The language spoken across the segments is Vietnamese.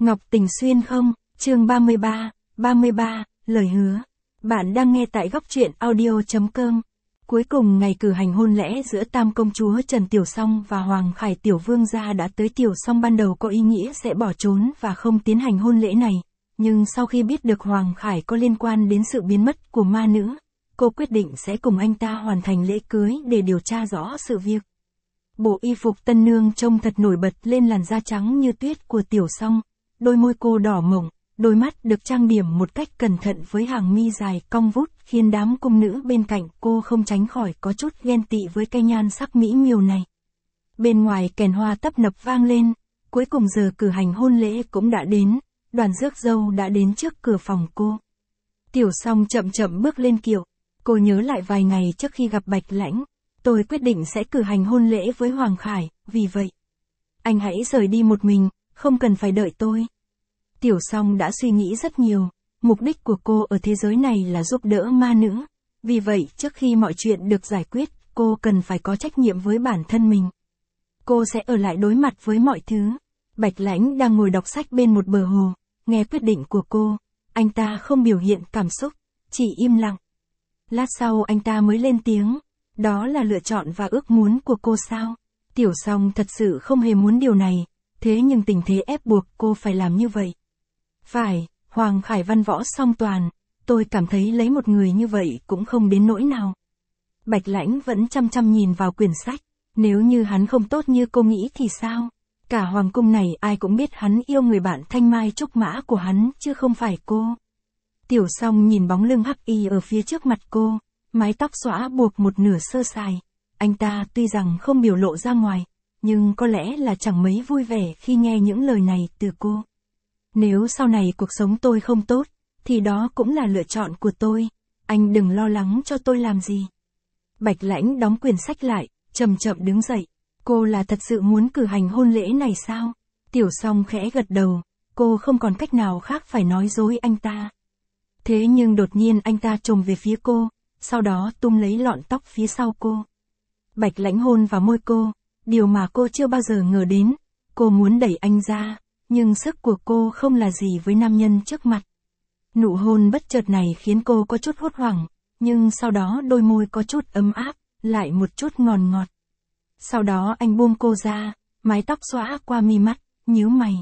Ngọc Tình Xuyên không, chương 33, lời hứa. Bạn đang nghe tại góc truyện audio.com. Cuối cùng ngày cử hành hôn lễ giữa Tam công chúa Trần Tiểu Song và Hoàng Khải Tiểu Vương gia đã tới. Tiểu Song ban đầu có ý nghĩa sẽ bỏ trốn và không tiến hành hôn lễ này, nhưng sau khi biết được Hoàng Khải có liên quan đến sự biến mất của ma nữ, cô quyết định sẽ cùng anh ta hoàn thành lễ cưới để điều tra rõ sự việc. Bộ y phục tân nương trông thật nổi bật lên làn da trắng như tuyết của Tiểu Song, đôi môi cô đỏ mọng, đôi mắt được trang điểm một cách cẩn thận với hàng mi dài cong vút khiến đám cung nữ bên cạnh cô không tránh khỏi có chút ghen tị với cái nhan sắc mỹ miều này. Bên ngoài kèn hoa tấp nập vang lên, cuối cùng giờ cử hành hôn lễ cũng đã đến, đoàn rước dâu đã đến trước cửa phòng cô. Tiểu Song chậm chậm bước lên kiệu, cô nhớ lại vài ngày trước khi gặp Bạch Lãnh, tôi quyết định sẽ cử hành hôn lễ với Hoàng Khải, vì vậy, anh hãy rời đi một mình, không cần phải đợi tôi. Tiểu Song đã suy nghĩ rất nhiều, mục đích của cô ở thế giới này là giúp đỡ ma nữ, vì vậy trước khi mọi chuyện được giải quyết, cô cần phải có trách nhiệm với bản thân mình. Cô sẽ ở lại đối mặt với mọi thứ. Bạch Lãnh đang ngồi đọc sách bên một bờ hồ, nghe quyết định của cô, anh ta không biểu hiện cảm xúc, chỉ im lặng. Lát sau anh ta mới lên tiếng, đó là lựa chọn và ước muốn của cô sao? Tiểu Song thật sự không hề muốn điều này, thế nhưng tình thế ép buộc cô phải làm như vậy. Phải, Hoàng Khải văn võ song toàn, tôi cảm thấy lấy một người như vậy cũng không đến nỗi nào. Bạch Lãnh vẫn chăm chăm nhìn vào quyển sách, nếu như hắn không tốt như cô nghĩ thì sao? Cả hoàng cung này ai cũng biết hắn yêu người bạn thanh mai trúc mã của hắn chứ không phải cô. Tiểu Song nhìn bóng lưng hắc y ở phía trước mặt cô, mái tóc xõa buộc một nửa sơ sài. Anh ta tuy rằng không biểu lộ ra ngoài, nhưng có lẽ là chẳng mấy vui vẻ khi nghe những lời này từ cô. Nếu sau này cuộc sống tôi không tốt, thì đó cũng là lựa chọn của tôi, anh đừng lo lắng cho tôi làm gì. Bạch Lãnh đóng quyển sách lại, chậm chậm đứng dậy. Cô là thật sự muốn cử hành hôn lễ này sao? Tiểu Song khẽ gật đầu, cô không còn cách nào khác phải nói dối anh ta. Thế nhưng đột nhiên anh ta chồm về phía cô, sau đó túm lấy lọn tóc phía sau cô. Bạch Lãnh hôn vào môi cô, điều mà cô chưa bao giờ ngờ đến. Cô muốn đẩy anh ra, nhưng sức của cô không là gì với nam nhân trước mặt. Nụ hôn bất chợt này khiến cô có chút hốt hoảng, nhưng sau đó đôi môi có chút ấm áp, lại một chút ngọt ngọt. Sau đó anh buông cô ra, mái tóc xõa qua mi mắt, nhíu mày.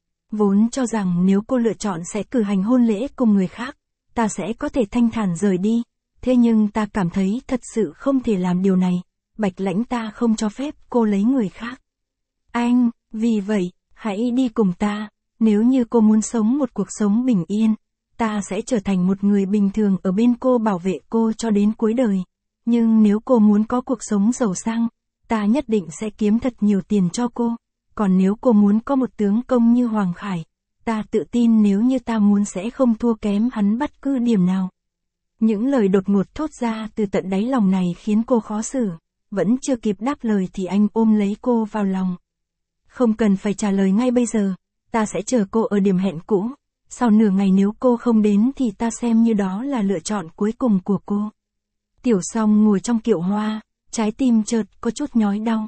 Vốn cho rằng nếu cô lựa chọn sẽ cử hành hôn lễ cùng người khác, ta sẽ có thể thanh thản rời đi, thế nhưng ta cảm thấy thật sự không thể làm điều này. Bạch Lãnh ta không cho phép cô lấy người khác. Anh, vì vậy, hãy đi cùng ta, nếu như cô muốn sống một cuộc sống bình yên, ta sẽ trở thành một người bình thường ở bên cô bảo vệ cô cho đến cuối đời. Nhưng nếu cô muốn có cuộc sống giàu sang, ta nhất định sẽ kiếm thật nhiều tiền cho cô. Còn nếu cô muốn có một tướng công như Hoàng Khải, ta tự tin nếu như ta muốn sẽ không thua kém hắn bất cứ điểm nào. Những lời đột ngột thốt ra từ tận đáy lòng này khiến cô khó xử. Vẫn chưa kịp đáp lời thì anh ôm lấy cô vào lòng. Không cần phải trả lời ngay bây giờ, ta sẽ chờ cô ở điểm hẹn cũ. Sau nửa ngày nếu cô không đến thì ta xem như đó là lựa chọn cuối cùng của cô. Tiểu Song ngồi trong kiệu hoa, trái tim chợt có chút nhói đau.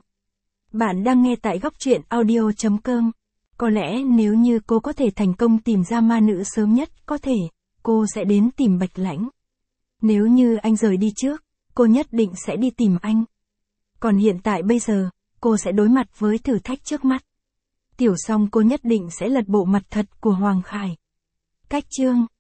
Bạn đang nghe tại góc truyện audio.com. Có lẽ nếu như cô có thể thành công tìm ra ma nữ sớm nhất có thể, cô sẽ đến tìm Bạch Lãnh. Nếu như anh rời đi trước, cô nhất định sẽ đi tìm anh. Còn hiện tại bây giờ, cô sẽ đối mặt với thử thách trước mắt. Tiểu Song cô nhất định sẽ lật bộ mặt thật của Hoàng Khải. Cách chương